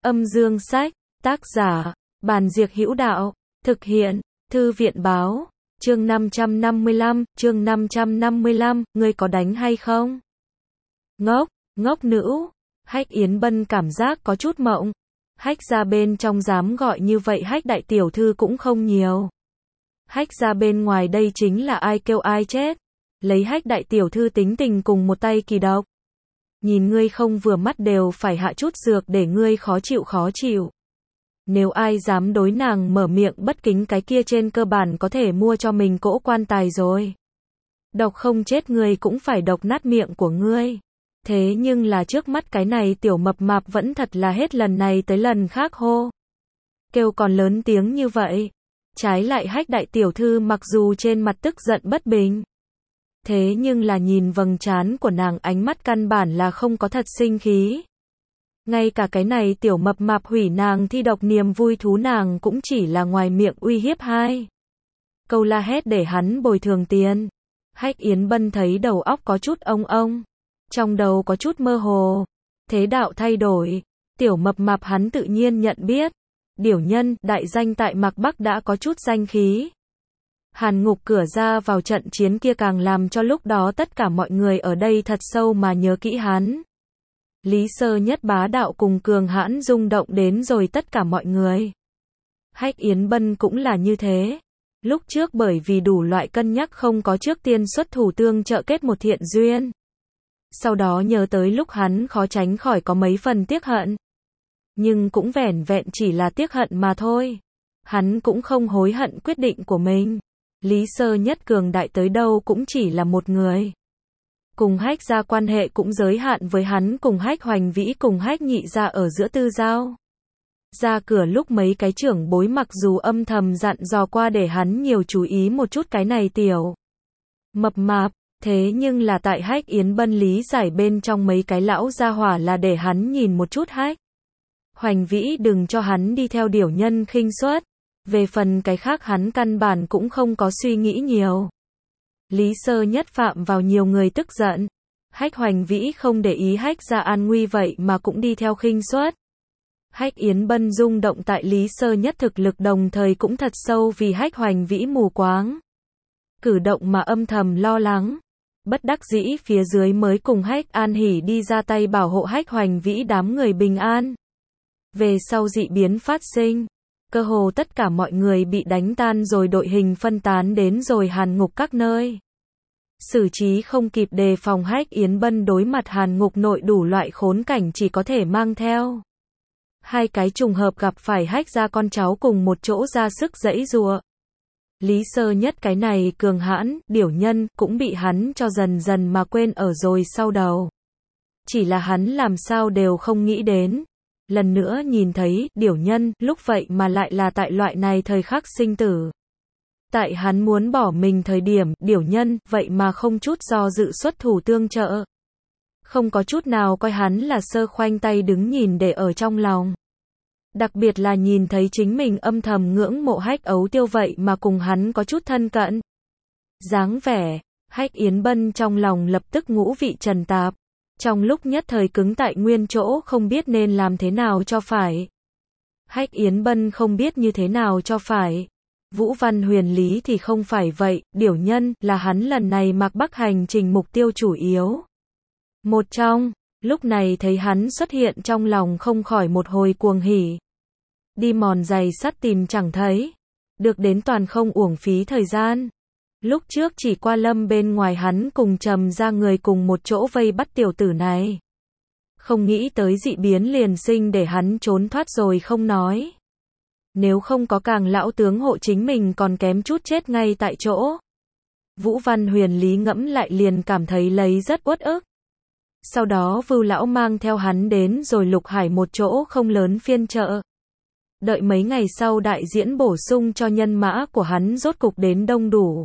Âm dương sách, tác giả, Bàn Diệc Hữu Đạo, thực hiện, Thư viện báo, chương 555, ngươi có đánh hay không? Ngốc nữ, Hách Yến Bân cảm giác có chút mộng. Hách gia bên trong dám gọi như vậy Hách đại tiểu thư cũng không nhiều. Hách gia bên ngoài đây chính là ai kêu ai chết. Lấy Hách đại tiểu thư tính tình cùng một tay kỳ độc. Nhìn ngươi không vừa mắt đều phải hạ chút dược để ngươi khó chịu. Nếu ai dám đối nàng mở miệng bất kính cái kia trên cơ bản có thể mua cho mình cỗ quan tài rồi. Độc không chết ngươi cũng phải độc nát miệng của ngươi. Thế nhưng là trước mắt cái này tiểu mập mạp vẫn thật là hết lần này tới lần khác hô. Kêu còn lớn tiếng như vậy. Trái lại Hách đại tiểu thư mặc dù trên mặt tức giận bất bình. Thế nhưng là nhìn vầng trán của nàng ánh mắt căn bản là không có thật sinh khí. Ngay cả cái này tiểu mập mạp hủy nàng thi độc niềm vui thú nàng cũng chỉ là ngoài miệng uy hiếp hai câu la hét để hắn bồi thường tiền. Hách Yến Bân thấy đầu óc có chút ông. Trong đầu có chút mơ hồ. Thế đạo thay đổi. Tiểu mập mạp hắn tự nhiên nhận biết. Điểu nhân, đại danh tại Mạc Bắc đã có chút danh khí. Hàn Ngục cửa ra vào trận chiến kia càng làm cho lúc đó tất cả mọi người ở đây thật sâu mà nhớ kỹ hắn. Lý Sơ Nhất bá đạo cùng cường hãn rung động đến rồi tất cả mọi người. Hách Yến Bân cũng là như thế. Lúc trước bởi vì đủ loại cân nhắc không có trước tiên xuất thủ tương trợ kết một thiện duyên. Sau đó nhớ tới lúc hắn khó tránh khỏi có mấy phần tiếc hận. Nhưng cũng vẻn vẹn chỉ là tiếc hận mà thôi. Hắn cũng không hối hận quyết định của mình. Lý Sơ Nhất cường đại tới đâu cũng chỉ là một người. Cùng Hách gia quan hệ cũng giới hạn với hắn cùng Hách Hoành Vĩ cùng Hách Nhị gia ở giữa tư giao. Ra cửa lúc mấy cái trưởng bối mặc dù âm thầm dặn dò qua để hắn nhiều chú ý một chút cái này tiểu mập mạp, thế nhưng là tại Hách Yến Bân lý giải bên trong mấy cái lão gia hỏa là để hắn nhìn một chút Hách Hoành Vĩ đừng cho hắn đi theo điểu nhân khinh suất. Về phần cái khác hắn căn bản cũng không có suy nghĩ nhiều. Lý Sơ Nhất phạm vào nhiều người tức giận. Hách Hoành Vĩ không để ý Hách gia an nguy vậy mà cũng đi theo khinh suất. Hách Yến Bân rung động tại Lý Sơ Nhất thực lực đồng thời cũng thật sâu vì Hách Hoành Vĩ mù quáng. Cử động mà âm thầm lo lắng. Bất đắc dĩ phía dưới mới cùng Hách An Hỉ đi ra tay bảo hộ Hách Hoành Vĩ đám người bình an. Về sau dị biến phát sinh. Cơ hồ tất cả mọi người bị đánh tan rồi đội hình phân tán đến rồi Hàn Ngục các nơi. Xử trí không kịp đề phòng Hách Yến Bân đối mặt Hàn Ngục nội đủ loại khốn cảnh chỉ có thể mang theo. Hai cái trùng hợp gặp phải Hách gia con cháu cùng một chỗ ra sức giãy giụa. Lý Sơ Nhất cái này cường hãn, điểu nhân, cũng bị hắn cho dần dần mà quên ở rồi sau đầu. Chỉ là hắn làm sao đều không nghĩ đến. Lần nữa nhìn thấy, điểu nhân, lúc vậy mà lại là tại loại này thời khắc sinh tử. Tại hắn muốn bỏ mình thời điểm, điểu nhân, vậy mà không chút do dự xuất thủ tương trợ. Không có chút nào coi hắn là sơ khoanh tay đứng nhìn để ở trong lòng. Đặc biệt là nhìn thấy chính mình âm thầm ngưỡng mộ Hách Ấu Tiêu vậy mà cùng hắn có chút thân cận. Dáng vẻ, Hách Yến Bân trong lòng lập tức ngũ vị trần tạp. Trong lúc nhất thời cứng tại nguyên chỗ không biết nên làm thế nào cho phải. Hách Yến Bân không biết như thế nào cho phải. Vũ Văn Huyền Lý thì không phải vậy, điểu nhân là hắn lần này Mạc Bắc hành trình mục tiêu chủ yếu. Một trong, lúc này thấy hắn xuất hiện trong lòng không khỏi một hồi cuồng hỉ. Đi mòn giày sắt tìm chẳng thấy. Được đến toàn không uổng phí thời gian. Lúc trước chỉ qua lâm bên ngoài hắn cùng Trầm ra người cùng một chỗ vây bắt tiểu tử này. Không nghĩ tới dị biến liền sinh để hắn trốn thoát rồi không nói. Nếu không có càng lão tướng hộ chính mình còn kém chút chết ngay tại chỗ. Vũ Văn Huyền Lý ngẫm lại liền cảm thấy lấy rất uất ức. Sau đó Vưu lão mang theo hắn đến rồi Lục Hải một chỗ không lớn phiên chợ. Đợi mấy ngày sau đại diễn bổ sung cho nhân mã của hắn rốt cục đến đông đủ.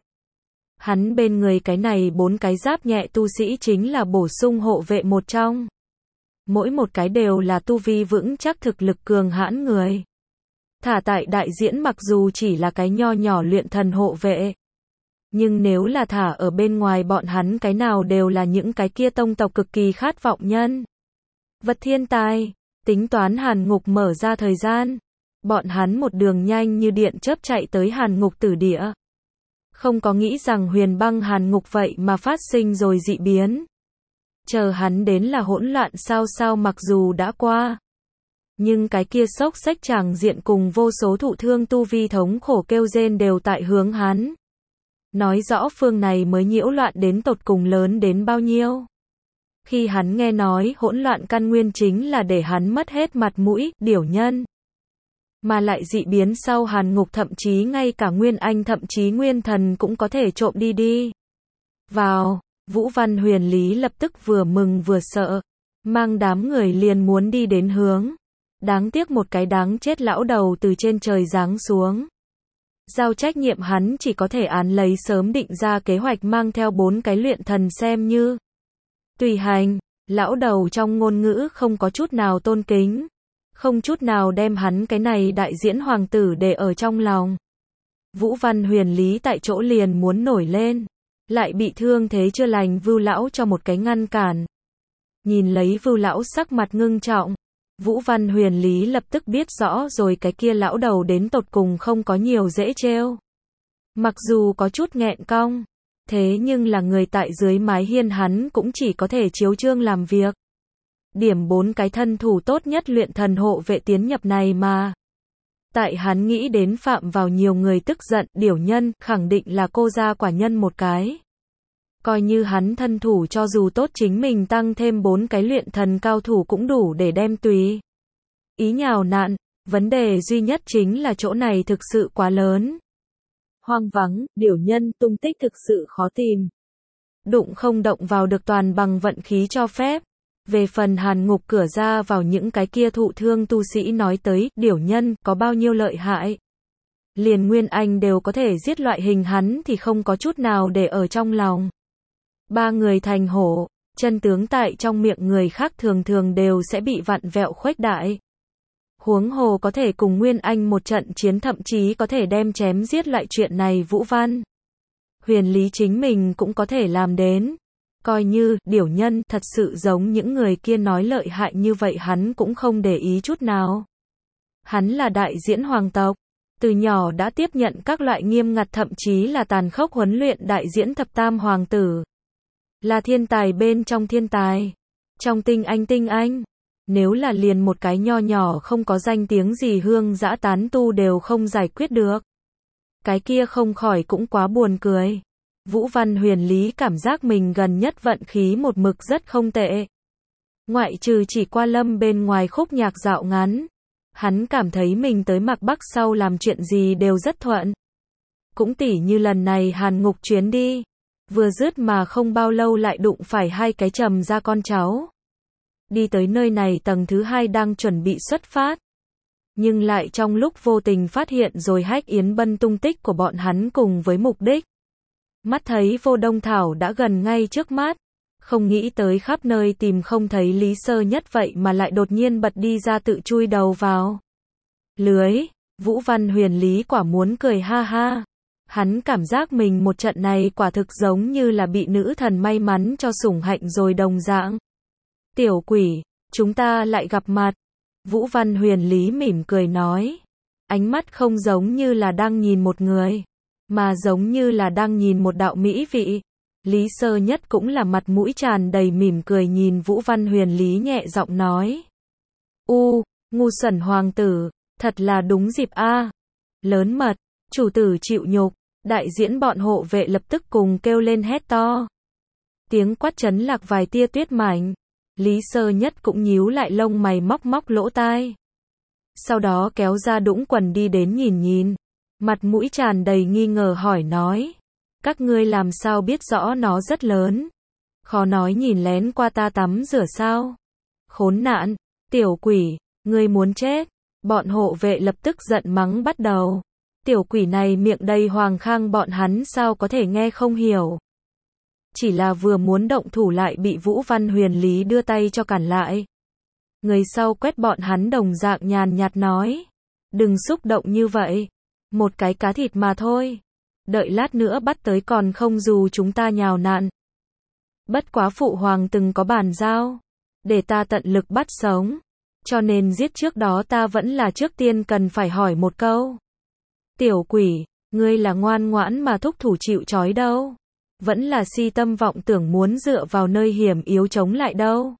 Hắn bên người cái này 4 cái giáp nhẹ tu sĩ chính là bổ sung hộ vệ một trong. Mỗi một cái đều là tu vi vững chắc thực lực cường hãn người. Thả tại đại diễn mặc dù chỉ là cái nho nhỏ luyện thần hộ vệ. Nhưng nếu là thả ở bên ngoài bọn hắn cái nào đều là những cái kia tông tộc cực kỳ khát vọng nhân. Vật thiên tài. Tính toán Hàn Ngục mở ra thời gian. Bọn hắn một đường nhanh như điện chớp chạy tới Hàn Ngục Tử Địa. Không có nghĩ rằng Huyền Băng Hàn Ngục vậy mà phát sinh rồi dị biến. Chờ hắn đến là hỗn loạn sao sao mặc dù đã qua. Nhưng cái kia sốc xách tràng diện cùng vô số thụ thương tu vi thống khổ kêu rên đều tại hướng hắn. Nói rõ phương này mới nhiễu loạn đến tột cùng lớn đến bao nhiêu. Khi hắn nghe nói hỗn loạn căn nguyên chính là để hắn mất hết mặt mũi, điểu nhân. Mà lại dị biến sau Hàn Ngục thậm chí ngay cả Nguyên Anh thậm chí Nguyên Thần cũng có thể trộm đi. Vào, Vũ Văn Huyền Lý lập tức vừa mừng vừa sợ. Mang đám người liền muốn đi đến hướng. Đáng tiếc một cái đáng chết lão đầu từ trên trời giáng xuống. Giao trách nhiệm hắn chỉ có thể án lấy sớm định ra kế hoạch mang theo 4 cái luyện thần xem như tùy hành. Lão đầu trong ngôn ngữ không có chút nào tôn kính. Không chút nào đem hắn cái này đại diễn hoàng tử để ở trong lòng. Vũ Văn Huyền Lý tại chỗ liền muốn nổi lên. Lại bị thương thế chưa lành Vưu lão cho một cái ngăn cản. Nhìn lấy Vưu lão sắc mặt ngưng trọng. Vũ Văn Huyền Lý lập tức biết rõ rồi cái kia lão đầu đến tột cùng không có nhiều dễ trêu. Mặc dù có chút nghẹn cong. Thế nhưng là người tại dưới mái hiên hắn cũng chỉ có thể chiếu chương làm việc. Điểm 4 cái thân thủ tốt nhất luyện thần hộ vệ tiến nhập này mà. Tại hắn nghĩ đến phạm vào nhiều người tức giận, điểu nhân, khẳng định là cô gia quả nhân một cái. Coi như hắn thân thủ cho dù tốt chính mình tăng thêm 4 cái luyện thần cao thủ cũng đủ để đem tùy ý nhào nạn, vấn đề duy nhất chính là chỗ này thực sự quá lớn. Hoang vắng, điểu nhân, tung tích thực sự khó tìm. Đụng không động vào được toàn bằng vận khí cho phép. Về phần Hàn Ngục cửa ra vào những cái kia thụ thương tu sĩ nói tới, điểu nhân, có bao nhiêu lợi hại. Liền Nguyên Anh đều có thể giết loại hình hắn thì không có chút nào để ở trong lòng. 3 người thành hổ, chân tướng tại trong miệng người khác thường thường đều sẽ bị vặn vẹo khuếch đại. Huống hồ có thể cùng Nguyên Anh một trận chiến thậm chí có thể đem chém giết lại chuyện này Vũ Văn Huyền Lý chính mình cũng có thể làm đến. Coi như, điểu nhân, thật sự giống những người kia nói lợi hại như vậy hắn cũng không để ý chút nào. Hắn là đại diễn hoàng tộc. Từ nhỏ đã tiếp nhận các loại nghiêm ngặt thậm chí là tàn khốc huấn luyện đại diễn thập tam hoàng tử. Là thiên tài bên trong thiên tài. Trong tinh anh. Nếu là liền một cái nho nhỏ không có danh tiếng gì hương dã tán tu đều không giải quyết được. Cái kia không khỏi cũng quá buồn cười. Vũ Văn Huyền Lý cảm giác mình gần nhất vận khí một mực rất không tệ. Ngoại trừ chỉ qua lâm bên ngoài khúc nhạc dạo ngắn. Hắn cảm thấy mình tới Mạc Bắc sau làm chuyện gì đều rất thuận. Cũng tỉ như lần này Hàn Ngục chuyến đi. Vừa dứt mà không bao lâu lại đụng phải 2 cái trầm ra con cháu. Đi tới nơi này tầng thứ 2 đang chuẩn bị xuất phát. Nhưng lại trong lúc vô tình phát hiện rồi Hách Yến Bân tung tích của bọn hắn cùng với mục đích. Mắt thấy Vô Đông Thảo đã gần ngay trước mắt. Không nghĩ tới khắp nơi tìm không thấy Lý Sơ Nhất vậy mà lại đột nhiên bật đi ra tự chui đầu vào lưới. Vũ Văn Huyền Lý quả muốn cười ha ha. Hắn cảm giác mình một trận này quả thực giống như là bị nữ thần may mắn cho sủng hạnh rồi đồng dạng. Tiểu quỷ, chúng ta lại gặp mặt. Vũ Văn Huyền Lý mỉm cười nói. Ánh mắt không giống như là đang nhìn một người, mà giống như là đang nhìn một đạo mỹ vị. Lý Sơ Nhất cũng là mặt mũi tràn đầy mỉm cười nhìn Vũ Văn Huyền Lý nhẹ giọng nói. Ngu xuẩn hoàng tử, thật là đúng dịp a. Lớn mật, chủ tử chịu nhục, đại diễn bọn hộ vệ lập tức cùng kêu lên hét to. Tiếng quát chấn lạc vài tia tuyết mảnh. Lý Sơ Nhất cũng nhíu lại lông mày móc lỗ tai. Sau đó kéo ra đũng quần đi đến nhìn. Mặt mũi tràn đầy nghi ngờ hỏi nói. Các ngươi làm sao biết rõ nó rất lớn? Khó nói nhìn lén qua ta tắm rửa sao? Khốn nạn, tiểu quỷ, ngươi muốn chết. Bọn hộ vệ lập tức giận mắng bắt đầu. Tiểu quỷ này miệng đầy hoàng khang bọn hắn sao có thể nghe không hiểu. Chỉ là vừa muốn động thủ lại bị Vũ Văn Huyền Lý đưa tay cho cản lại. Người sau quét bọn hắn đồng dạng nhàn nhạt nói. Đừng xúc động như vậy. Một cái cá thịt mà thôi. Đợi lát nữa bắt tới còn không dù chúng ta nhào nạn. Bất quá phụ hoàng từng có bàn giao. Để ta tận lực bắt sống. Cho nên giết trước đó ta vẫn là trước tiên cần phải hỏi một câu. Tiểu quỷ, ngươi là ngoan ngoãn mà thúc thủ chịu trói đâu? Vẫn là si tâm vọng tưởng muốn dựa vào nơi hiểm yếu chống lại đâu?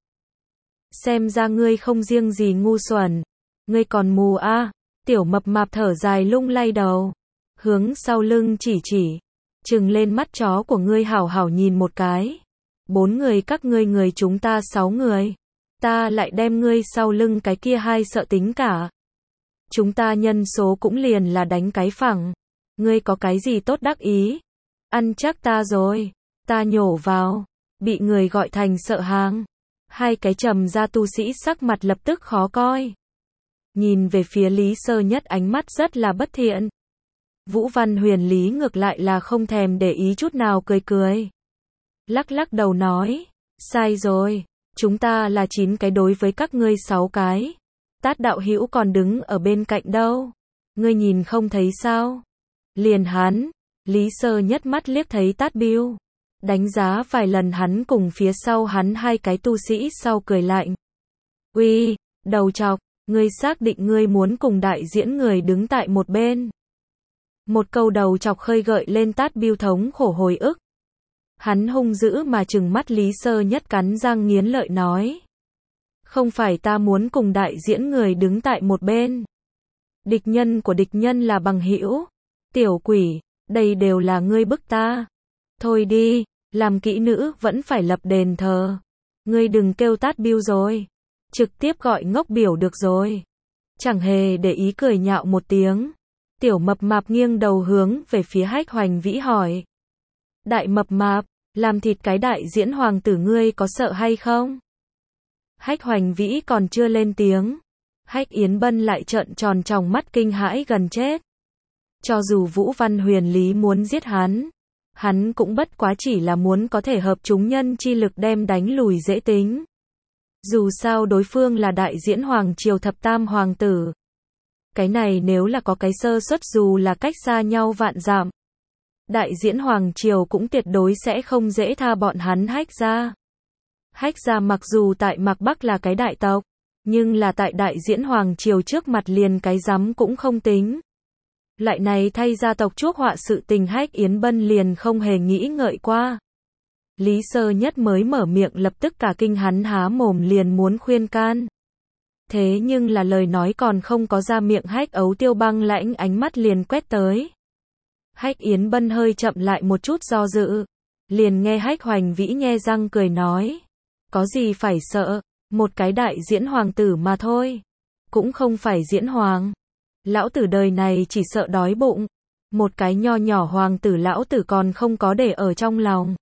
Xem ra ngươi không riêng gì ngu xuẩn, ngươi còn mù a. Tiểu mập mạp thở dài lung lay đầu, hướng sau lưng chỉ, trừng lên mắt chó của ngươi hảo hảo nhìn một cái. 4 người các ngươi người chúng ta 6 người, ta lại đem ngươi sau lưng cái kia 2 sợ tính cả. Chúng ta nhân số cũng liền là đánh cái phẳng, ngươi có cái gì tốt đắc ý? Ăn chắc ta rồi, ta nhổ vào, bị người gọi thành sợ hàng. 2 cái trầm ra tu sĩ sắc mặt lập tức khó coi. Nhìn về phía Lý Sơ Nhất ánh mắt rất là bất thiện. Vũ Văn Huyền Lý ngược lại là không thèm để ý chút nào cười cười. Lắc lắc đầu nói, sai rồi, chúng ta là 9 cái đối với các ngươi 6 cái. Tát đạo hữu còn đứng ở bên cạnh đâu, ngươi nhìn không thấy sao? Liền hắn, Lý Sơ Nhất mắt liếc thấy Tát Biêu, đánh giá vài lần hắn cùng phía sau hắn 2 cái tu sĩ sau cười lạnh. Uy, đầu trọc, ngươi xác định ngươi muốn cùng đại diễn người đứng tại một bên? Một câu đầu chọc khơi gợi lên Tát Biêu thống khổ hồi ức. Hắn hung dữ mà trừng mắt Lý Sơ Nhất cắn răng nghiến lợi nói. Không phải ta muốn cùng đại diễn người đứng tại một bên. Địch nhân của địch nhân là bằng hữu. Tiểu quỷ, đây đều là ngươi bức ta. Thôi đi, làm kỹ nữ vẫn phải lập đền thờ. Ngươi đừng kêu Tát Biêu rồi. Trực tiếp gọi ngốc biểu được rồi. Chẳng hề để ý cười nhạo một tiếng. Tiểu mập mạp nghiêng đầu hướng về phía Hách Hoành Vĩ hỏi. Đại mập mạp, làm thịt cái đại diễn hoàng tử ngươi có sợ hay không? Hách Hoành Vĩ còn chưa lên tiếng. Hách Yến Bân lại trợn tròn tròng mắt kinh hãi gần chết. Cho dù Vũ Văn Huyền Lý muốn giết hắn cũng bất quá chỉ là muốn có thể hợp chúng nhân chi lực đem đánh lùi dễ tính. Dù sao đối phương là đại diễn hoàng triều thập tam hoàng tử. Cái này nếu là có cái sơ suất dù là cách xa nhau vạn dặm, đại diễn hoàng triều cũng tuyệt đối sẽ không dễ tha bọn hắn Hách gia. Hách gia mặc dù tại Mạc Bắc là cái đại tộc, nhưng là tại đại diễn hoàng triều trước mặt liền cái rắm cũng không tính. Lại này thay gia tộc chuốc họa sự tình Hách Yến Bân liền không hề nghĩ ngợi qua. Lý Sơ Nhất mới mở miệng lập tức cả kinh hắn há mồm liền muốn khuyên can. Thế nhưng là lời nói còn không có ra miệng Hách Ấu Tiêu băng lãnh ánh mắt liền quét tới. Hách Yến Bân hơi chậm lại một chút do dự. Liền nghe Hách Hoành Vĩ nhe răng cười nói. Có gì phải sợ, một cái đại diễn hoàng tử mà thôi. Cũng không phải diễn hoàng. Lão tử đời này chỉ sợ đói bụng. Một cái nho nhỏ hoàng tử lão tử còn không có để ở trong lòng.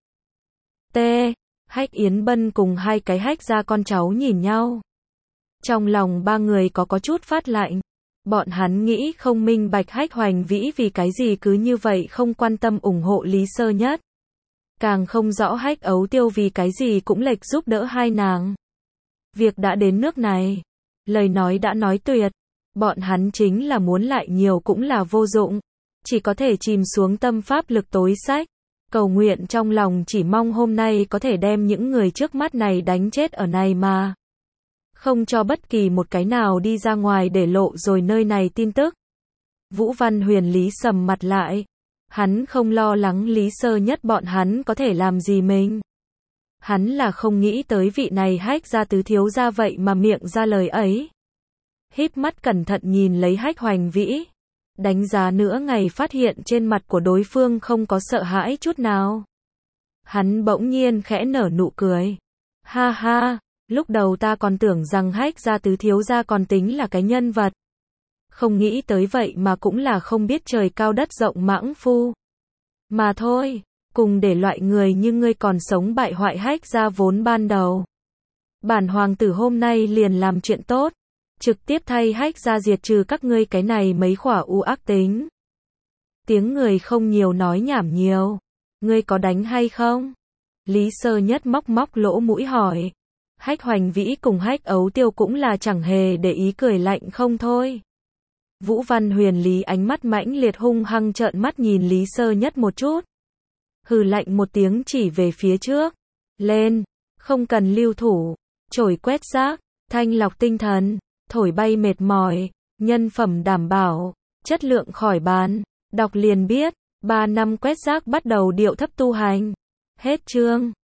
T. Hách Yến Bân cùng 2 cái Hách gia con cháu nhìn nhau. Trong lòng 3 người có chút phát lạnh. Bọn hắn nghĩ không minh bạch Hách Hoành Vĩ vì cái gì cứ như vậy không quan tâm ủng hộ Lý Sơ Nhất. Càng không rõ Hách Ấu Tiêu vì cái gì cũng lệch giúp đỡ hai nàng. Việc đã đến nước này. Lời nói đã nói tuyệt. Bọn hắn chính là muốn lại nhiều cũng là vô dụng. Chỉ có thể chìm xuống tâm pháp lực tối sách. Cầu nguyện trong lòng chỉ mong hôm nay có thể đem những người trước mắt này đánh chết ở này mà. Không cho bất kỳ một cái nào đi ra ngoài để lộ rồi nơi này tin tức. Vũ Văn Huyền Lý sầm mặt lại. Hắn không lo lắng Lý Sơ Nhất bọn hắn có thể làm gì mình. Hắn là không nghĩ tới vị này Hách gia tứ thiếu gia vậy mà miệng ra lời ấy. Híp mắt cẩn thận nhìn lấy Hách Hoành Vĩ. Đánh giá nữa ngày phát hiện trên mặt của đối phương không có sợ hãi chút nào. Hắn bỗng nhiên khẽ nở nụ cười. Ha ha, lúc đầu ta còn tưởng rằng Hách gia tứ thiếu gia còn tính là cái nhân vật. Không nghĩ tới vậy mà cũng là không biết trời cao đất rộng mãng phu. Mà thôi, cùng để loại người như ngươi còn sống bại hoại Hách gia vốn ban đầu. Bản hoàng tử hôm nay liền làm chuyện tốt. Trực tiếp thay Hách gia diệt trừ các ngươi cái này mấy khỏa u ác tính. Tiếng người không nhiều nói nhảm nhiều. Ngươi có đánh hay không? Lý Sơ Nhất móc lỗ mũi hỏi. Hách Hoành Vĩ cùng Hách Ấu Tiêu cũng là chẳng hề để ý cười lạnh không thôi. Vũ Văn Huyền Lý ánh mắt mãnh liệt hung hăng trợn mắt nhìn Lý Sơ Nhất một chút. Hừ lạnh một tiếng chỉ về phía trước. Lên, không cần lưu thủ. Chổi quét rác, thanh lọc tinh thần. thổi bay mệt mỏi, nhân phẩm đảm bảo, chất lượng khỏi bàn. Đọc liền biết, 3 năm quét rác bắt đầu điệu thấp tu hành. Hết chương.